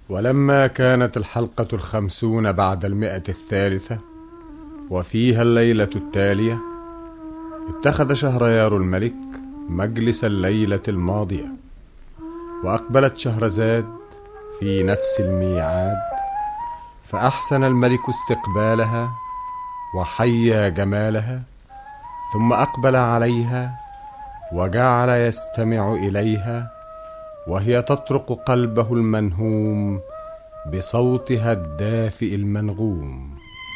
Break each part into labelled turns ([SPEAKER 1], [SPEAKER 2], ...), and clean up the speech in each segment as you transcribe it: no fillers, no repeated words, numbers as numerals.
[SPEAKER 1] ولما كانت الحلقة 50 بعد 100 وفيها الليلة التالية، اتخذ شهريار الملك مجلس الليلة الماضية، وأقبلت شهرزاد في نفس الميعاد، فأحسن الملك استقبالها وحيا جمالها، ثم أقبل عليها وجعل يستمع إليها وهي تطرق قلبه المنهوم بصوتها الدافئ المنغوم.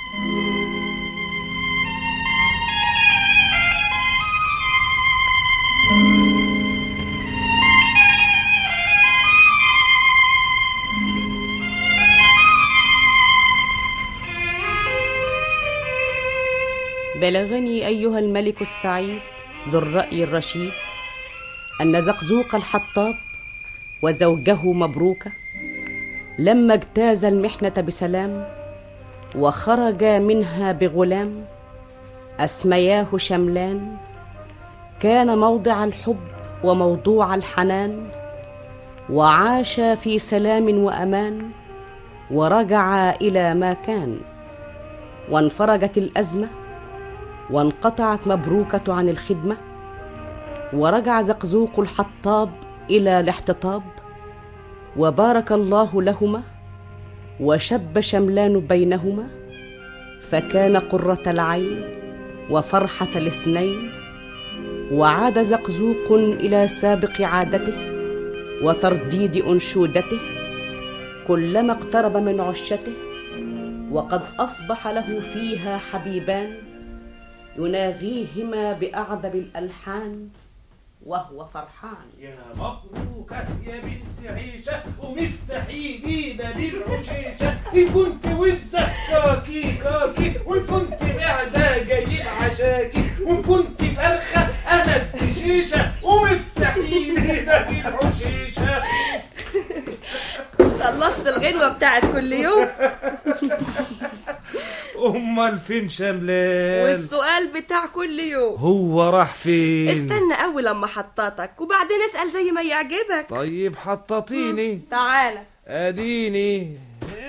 [SPEAKER 2] بلغني أيها الملك السعيد ذو الرأي الرشيد أن زقزوق الحطاب وزوجه مبروكة لما اجتاز المحنة بسلام وخرجا منها بغلام أسمياه شملان، كان موضع الحب وموضوع الحنان، وعاشا في سلام وأمان، ورجعا إلى ما كان، وانفرجت الأزمة، وانقطعت مبروكة عن الخدمة، ورجع زقزوق الحطاب إلى الاحتطاب، وبارك الله لهما، وشب شملان بينهما، فكان قرة العين وفرحة الاثنين. وعاد زقزوق إلى سابق عادته وترديد أنشودته كلما اقترب من عشته، وقد أصبح له فيها حبيبان يناغيهما بأعذب الألحان وهو فرحان.
[SPEAKER 3] يا مبروكة يا بنت عيشة ومفتحي لينا بالعشيشة، إن كنت وزة كاكي كاكي، وإن كنت معزة جايب عشاكي، وإن كنت فرخة أنا الدشيشة ومفتحي لينا بالعشيشة.
[SPEAKER 4] خلصت الغنوة بتاعت كل يوم.
[SPEAKER 3] أمال فين شملان؟
[SPEAKER 4] والسؤال بتاع كل يوم
[SPEAKER 3] هو راح فين؟
[SPEAKER 4] استنى أول لما حطاتك وبعدين اسأل زي ما يعجبك.
[SPEAKER 3] طيب حططيني.
[SPEAKER 4] تعالى
[SPEAKER 3] أديني.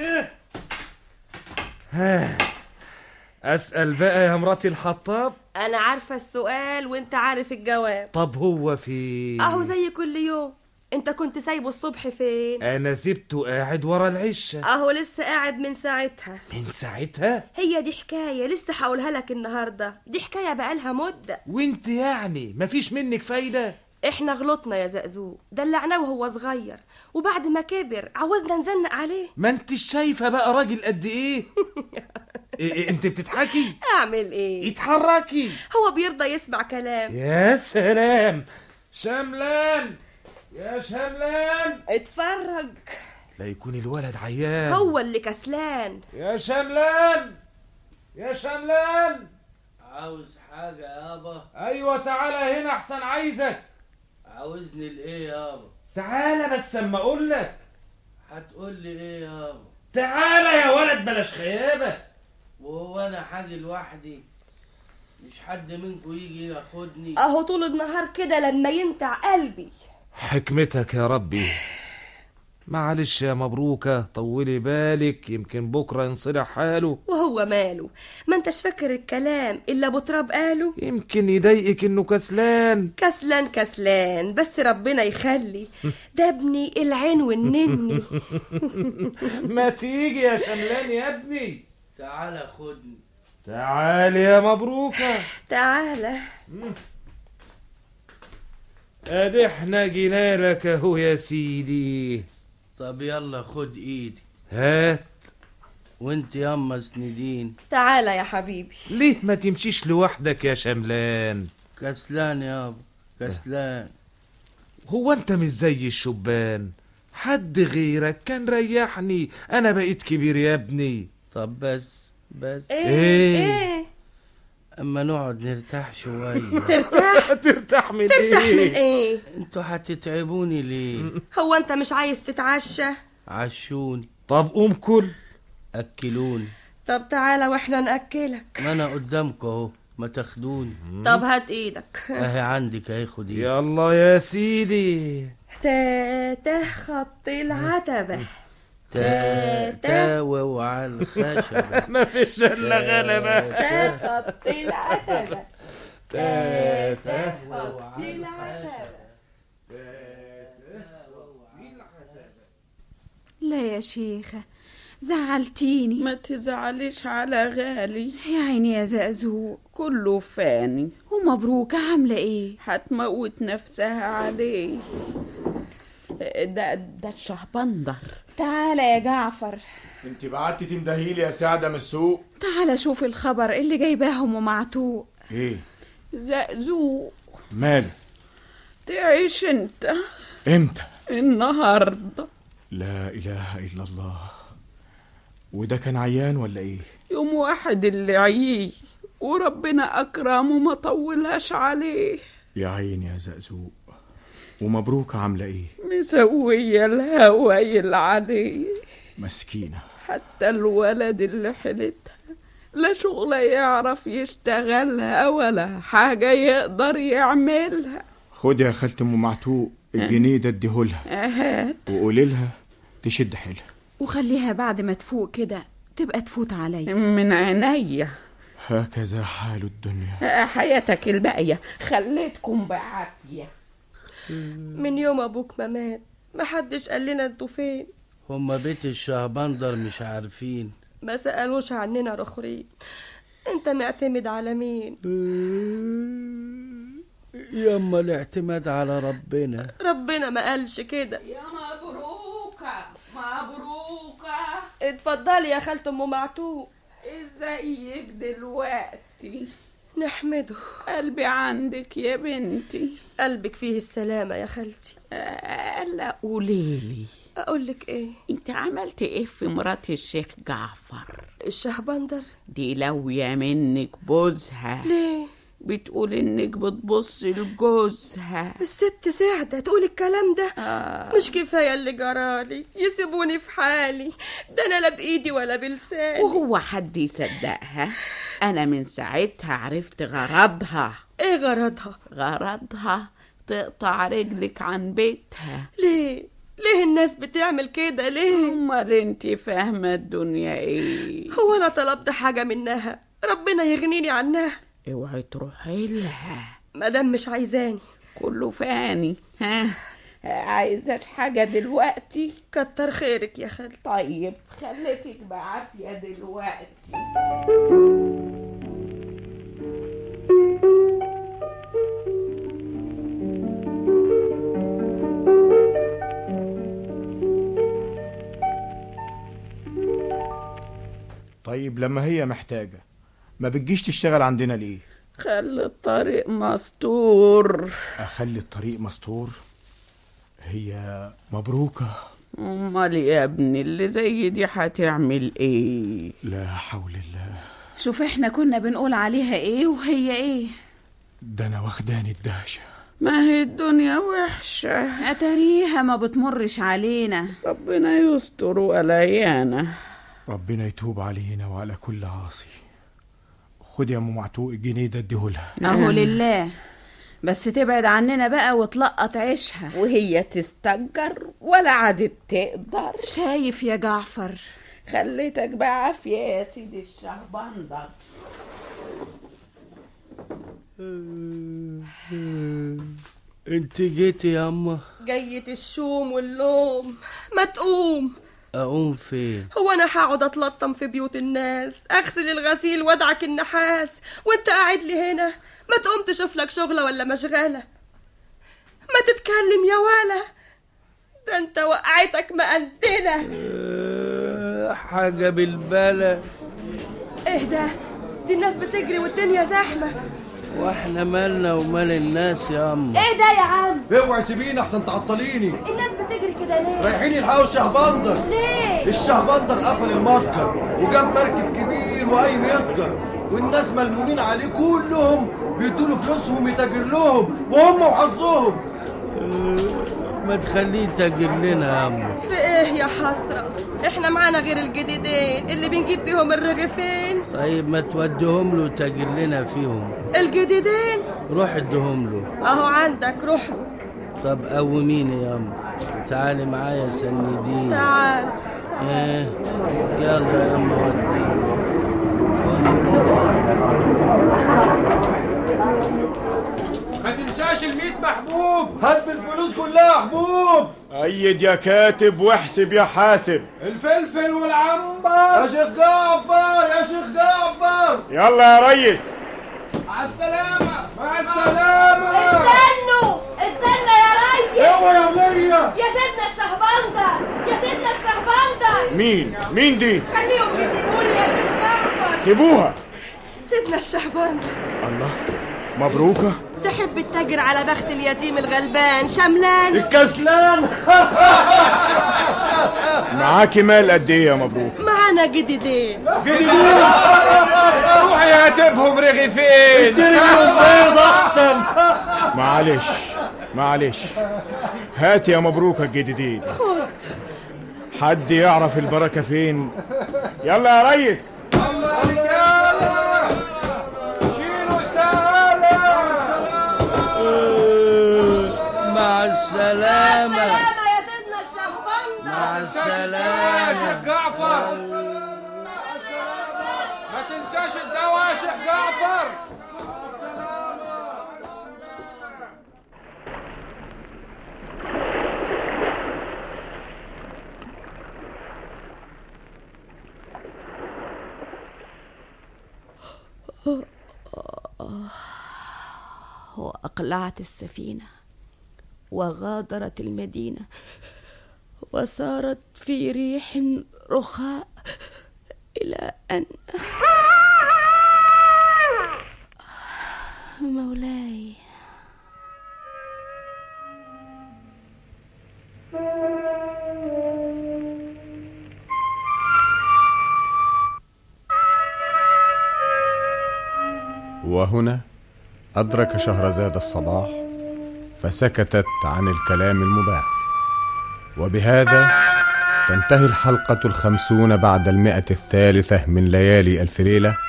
[SPEAKER 3] أسأل بقى يا مراتي الحطاب.
[SPEAKER 4] أنا عارفة السؤال وانت عارف الجواب.
[SPEAKER 3] طب هو فين؟
[SPEAKER 4] أهو زي كل يوم. انت كنت سايبه الصبح فين؟
[SPEAKER 3] أنا سبته قاعد ورا العشة.
[SPEAKER 4] أهو لسه قاعد من ساعتها.
[SPEAKER 3] من ساعتها؟
[SPEAKER 4] هي دي حكاية لسه هقولها لك النهاردة، دي حكاية بقالها مدة.
[SPEAKER 3] وانت يعني مفيش منك فايدة؟
[SPEAKER 4] احنا غلطنا يا زقزوق، دلعناه وهو صغير، وبعد ما كبر عاوزنا نزنق عليه.
[SPEAKER 3] ما انتش شايفة بقى راجل قد ايه؟ إيه انت بتضحكي؟
[SPEAKER 4] اعمل ايه؟
[SPEAKER 3] اتحركي.
[SPEAKER 4] هو بيرضى يسمع كلام؟
[SPEAKER 3] يا سلام. شملان يا شملان،
[SPEAKER 4] اتفرج.
[SPEAKER 3] لا يكون الولد عيان.
[SPEAKER 4] هو اللي كسلان.
[SPEAKER 3] يا شملان يا شملان،
[SPEAKER 5] عاوز حاجة يابا؟
[SPEAKER 3] ايوه تعالى هنا احسن عايزك.
[SPEAKER 5] عاوزني لايه يابا؟
[SPEAKER 3] تعالى بس اما اقول لك.
[SPEAKER 5] هتقول لي ايه يابا؟
[SPEAKER 3] تعالى يا ولد بلاش خيابه.
[SPEAKER 5] وهو انا حاجة لوحدي؟ مش حد منكم يجي ياخدني؟
[SPEAKER 4] اهو طول النهار كده لما ينتع قلبي.
[SPEAKER 3] حكمتك يا ربي. معلش يا مبروكة، طولي بالك يمكن بكرة ينصلح حاله.
[SPEAKER 4] وهو ماله؟ ما انتش فاكر الكلام إلا أبو تراب قاله.
[SPEAKER 3] يمكن يضايقك إنه كسلان.
[SPEAKER 4] كسلان كسلان بس ربنا يخلي، ده ابني العين والنني.
[SPEAKER 3] ما تيجي يا شملان يا ابني.
[SPEAKER 5] تعالى خدني.
[SPEAKER 3] تعالي يا مبروكة.
[SPEAKER 4] تعالى.
[SPEAKER 3] ادي احنا جينا لك اهو يا سيدي.
[SPEAKER 5] طب يلا خد ايدي.
[SPEAKER 3] هات.
[SPEAKER 5] وانت ياما سندين.
[SPEAKER 4] تعالى يا حبيبي.
[SPEAKER 3] ليه ما تمشيش لوحدك يا شملان؟
[SPEAKER 5] كسلان يابا كسلان.
[SPEAKER 3] هو انت مش زي الشبان؟ حد غيرك كان ريحني، انا بقيت كبير يا ابني.
[SPEAKER 5] طب بس
[SPEAKER 4] ايه
[SPEAKER 5] اما نقعد نرتاح شوية.
[SPEAKER 4] ترتاح؟
[SPEAKER 3] ترتاح من
[SPEAKER 4] ترتاح من ايه؟
[SPEAKER 5] انتوا هتتعبوني ليه؟
[SPEAKER 4] هو انت مش عايز تتعشى؟
[SPEAKER 5] عشوني.
[SPEAKER 3] طب قوم كل.
[SPEAKER 5] اكلوني.
[SPEAKER 4] طب تعالى واحنا ناكلك.
[SPEAKER 5] ما انا قدامكم اهو، ما تاخدوني.
[SPEAKER 4] طب هات ايدك.
[SPEAKER 5] اهي عندك اهي، خد ايدي.
[SPEAKER 3] يلا يا سيدي.
[SPEAKER 4] تاته خط العتبة.
[SPEAKER 5] تاوى وعلى الخشبة
[SPEAKER 3] ما فيش الا غلبة.
[SPEAKER 2] خط العتبة
[SPEAKER 5] تاوى وعلى
[SPEAKER 2] العتبة.
[SPEAKER 6] لا يا شيخة زعلتيني.
[SPEAKER 7] ما تزعليش على غالي.
[SPEAKER 6] يا عيني يا زقزوق،
[SPEAKER 7] كله فاني.
[SPEAKER 6] ومبروكة عاملة ايه؟
[SPEAKER 7] هتموت نفسها عليه. ده الشهبندر.
[SPEAKER 6] تعالى يا جعفر.
[SPEAKER 1] انت بعتي تندهيلي يا سعدة من السوق؟
[SPEAKER 6] تعالى شوف الخبر اللي جايباهم ومعتوق.
[SPEAKER 1] ايه؟
[SPEAKER 7] زقزوق
[SPEAKER 1] ماله؟
[SPEAKER 7] تعيش انت
[SPEAKER 1] امتى؟
[SPEAKER 7] النهارده.
[SPEAKER 1] لا اله الا الله. وده كان عيان ولا ايه؟
[SPEAKER 7] يوم واحد اللي عيه وربنا اكرمه ما طولهاش عليه.
[SPEAKER 1] يا عيني يا زقزوق. ومبروكة عاملة ايه؟
[SPEAKER 7] مسوية الهوايل عليه.
[SPEAKER 1] مسكينة.
[SPEAKER 7] حتى الولد اللي حلتها لا شغلة يعرف يشتغلها ولا حاجة يقدر يعملها.
[SPEAKER 1] خد يا خالة ام معتوق الجنيه ده اديهولها.
[SPEAKER 7] هات
[SPEAKER 1] وقولي لها تشد حيلها.
[SPEAKER 6] وخليها بعد ما تفوق كده تبقى تفوت عليا.
[SPEAKER 7] من عينيا.
[SPEAKER 1] هكذا حال الدنيا.
[SPEAKER 7] حياتك الباقية خليتكم بعافية.
[SPEAKER 4] من يوم ابوك ما مات ما حدش قال لنا انتوا فين.
[SPEAKER 5] هما بيت الشهبندر مش عارفين.
[SPEAKER 4] ما سألوش عننا رخرين. انت معتمد على مين؟
[SPEAKER 5] ياما الاعتماد على ربنا.
[SPEAKER 4] ربنا ما قالش كده.
[SPEAKER 7] يا مبروكة مبروكة.
[SPEAKER 4] اتفضلي يا خالة ام معتوق.
[SPEAKER 7] ازيك دلوقتي؟
[SPEAKER 4] نحمده.
[SPEAKER 7] قلبي عندك يا بنتي.
[SPEAKER 4] قلبك فيه السلامة يا خالتي.
[SPEAKER 7] لا قوليلي،
[SPEAKER 4] اقولك ايه؟
[SPEAKER 7] انت عملت ايه في مرات الشيخ جعفر؟
[SPEAKER 4] الشهبندر
[SPEAKER 7] دي لوية منك بوزها.
[SPEAKER 4] ليه؟
[SPEAKER 7] بتقول انك بتبص لجوزها.
[SPEAKER 4] الست سعدة تقول الكلام ده؟ مش كفاية اللي جرالي؟ يسيبوني في حالي. ده انا لا بايدي ولا بلساني.
[SPEAKER 7] وهو حد يصدقها؟ انا من ساعتها عرفت غرضها.
[SPEAKER 4] ايه غرضها؟
[SPEAKER 7] غرضها تقطع رجلك عن بيتها.
[SPEAKER 4] ليه الناس بتعمل كده ليه؟
[SPEAKER 7] امال انت فاهمة الدنيا ايه؟
[SPEAKER 4] هو انا طلبت حاجة منها ربنا يغنيني عنها؟
[SPEAKER 7] اوعي تروحي لها
[SPEAKER 4] مادام مش عايزاني.
[SPEAKER 7] كله فاني. ها عايزة حاجة دلوقتي؟
[SPEAKER 4] كتر خيرك يا خالتي.
[SPEAKER 7] طيب خليتك بعافية دلوقتي.
[SPEAKER 1] طيب لما هي محتاجة ما بتجيش تشتغل عندنا ليه؟
[SPEAKER 7] خلي الطريق مستور.
[SPEAKER 1] أخلي الطريق مستور؟ هي مبروكة.
[SPEAKER 7] امال يا ابني اللي زي دي هتعمل ايه؟
[SPEAKER 1] لا حول الله.
[SPEAKER 6] شوف احنا كنا بنقول عليها ايه وهي ايه.
[SPEAKER 1] ده أنا واخداني الدهشة.
[SPEAKER 7] ما هي الدنيا وحشة.
[SPEAKER 6] اتاريها ما بتمرش علينا.
[SPEAKER 7] ربنا يستر ولايانا.
[SPEAKER 1] ربنا يتوب علينا وعلى كل عاصي. خد يا ام معتوق الجنيه ده اديهولها.
[SPEAKER 6] اهو لله. بس تبعد عننا بقى وتلقط عيشها.
[SPEAKER 7] وهي تستجر ولا عادت تقدر.
[SPEAKER 6] شايف يا جعفر؟
[SPEAKER 7] خليتك بعافية يا سيدي الشهبندر.
[SPEAKER 5] انت جيتي يا اما؟
[SPEAKER 4] جية الشوم واللوم. ما تقوم.
[SPEAKER 5] اقوم فين؟
[SPEAKER 4] هو انا هقعد اتلطم في بيوت الناس اغسل الغسيل وادعك النحاس وانت قاعد لي هنا؟ ما تقوم تشوف لك شغله ولا مشغله. ما تتكلم يا ولا. ده انت وقعتك مقندله.
[SPEAKER 5] حاجه بالبلا.
[SPEAKER 4] ايه ده؟ دي الناس بتجري والدنيا زحمه.
[SPEAKER 5] واحنا مالنا ومال الناس يا اما؟
[SPEAKER 4] ايه ده يا عم؟
[SPEAKER 8] اوعي سيبيني احسن تعطليني.
[SPEAKER 4] الناس بتجري كده ليه؟
[SPEAKER 8] رايحين يلحقوا الشهبندر.
[SPEAKER 4] ليه؟
[SPEAKER 8] الشهبندر قفل المتجر وجاب مركب كبير وقايم يتجر والناس ملمومين عليه كلهم بيدوا له فلوسهم يتاجر لهم وهم وحظهم.
[SPEAKER 5] ما تخليه يتاجر لنا يا اما.
[SPEAKER 4] في ايه يا حسره؟ احنا معانا غير الجديدين اللي بنجيب بيهم الرغيفين.
[SPEAKER 5] طيب ما توديهم له تاجر لنا فيهم.
[SPEAKER 4] الجديدين؟
[SPEAKER 5] روح اديهم له.
[SPEAKER 4] اهو عندك روح له.
[SPEAKER 5] طب قوميني يا اما. تعالي معايا سنديني.
[SPEAKER 4] تعال
[SPEAKER 5] يلا يا اما وديني.
[SPEAKER 3] ما تنساش ال100 محبوب.
[SPEAKER 8] هات بالفلوس كلها يا حبوب.
[SPEAKER 1] أيد يا كاتب واحسب يا حاسب.
[SPEAKER 3] الفلفل والعنبر.
[SPEAKER 8] يا شيخ جعفر يا شيخ جعفر.
[SPEAKER 1] يلا يا ريس.
[SPEAKER 3] مع السلامة. مع السلامة.
[SPEAKER 4] استنى يا ريس.
[SPEAKER 8] اوعى يا ولية.
[SPEAKER 4] يا سيدنا الشهبندر، يا سيدنا الشهبندر.
[SPEAKER 1] مين دي؟
[SPEAKER 4] خليهم يسيبوني يا شيخ جعفر.
[SPEAKER 1] سيبوها.
[SPEAKER 4] سيدنا الشهبندر.
[SPEAKER 1] الله، مبروكة.
[SPEAKER 4] تحب التاجر على بخت اليتيم الغلبان شملان
[SPEAKER 8] الكسلان.
[SPEAKER 1] معاكي مال قد ايه يا مبروك؟
[SPEAKER 4] معانا جديدين.
[SPEAKER 3] روحي هاتبهم رغيفين.
[SPEAKER 8] اشتري منهم بيض احسن.
[SPEAKER 1] معلش هات يا مبروك الجديدين.
[SPEAKER 4] خد.
[SPEAKER 1] حد يعرف البركة فين؟ يلا يا ريس.
[SPEAKER 3] يلا يا رجالة، شيلوا السهالة.
[SPEAKER 5] مع السلامة.
[SPEAKER 4] يا سيدنا الشهبندر.
[SPEAKER 5] مع
[SPEAKER 3] يا
[SPEAKER 5] السلامة.
[SPEAKER 3] شيخ جعفر. ما تنساش الدواء يا شيخ جعفر.
[SPEAKER 6] وأقلعت السفينة وغادرت المدينة وسارت في ريح رخاء إلى أن مولاي.
[SPEAKER 9] وهنا أدرك شهرزاد الصباح فسكتت عن الكلام المباح. وبهذا تنتهي الحلقة 50 بعد 100 من ليالي ألف ليلة.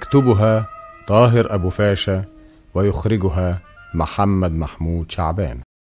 [SPEAKER 9] يكتبها طاهر أبو فاشا ويخرجها محمد محمود شعبان.